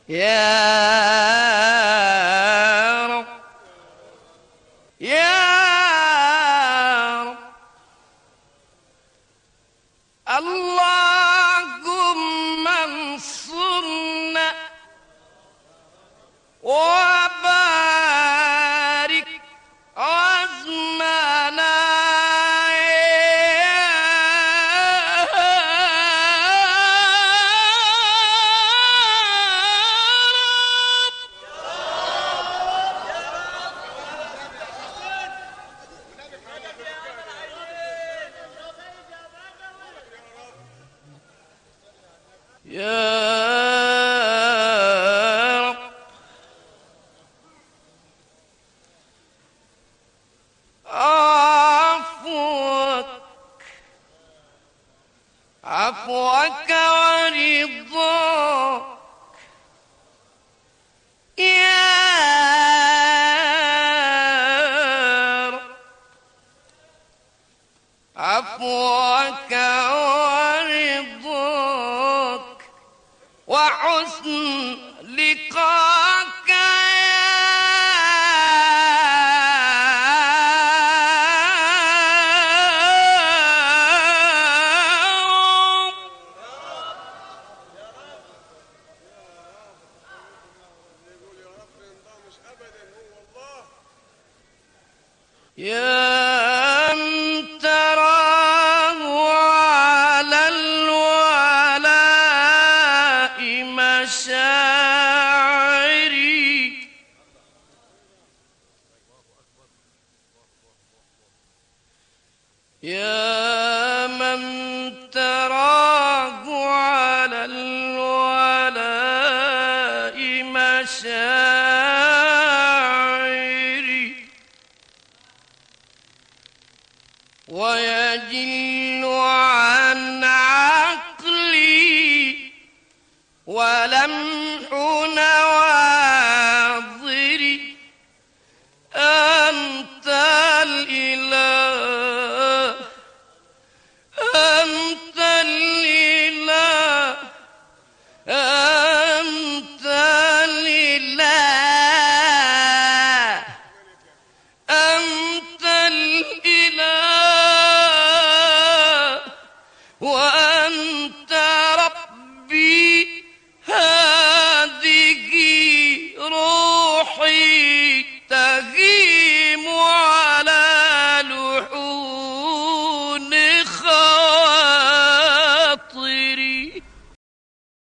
يا رب يا رب اللهم انصرنا وبارك عزمنا يا رب عفوك عفوك ورضاك يا رب عفوك ورضاك وحسن لقاك يا من تراه على الولاء مشاعري يا من تراه على الولاء مشاعري ويجل عن عقلي ولمح نواظري أنت الإله أنت الإله أنت الإله أنت الإله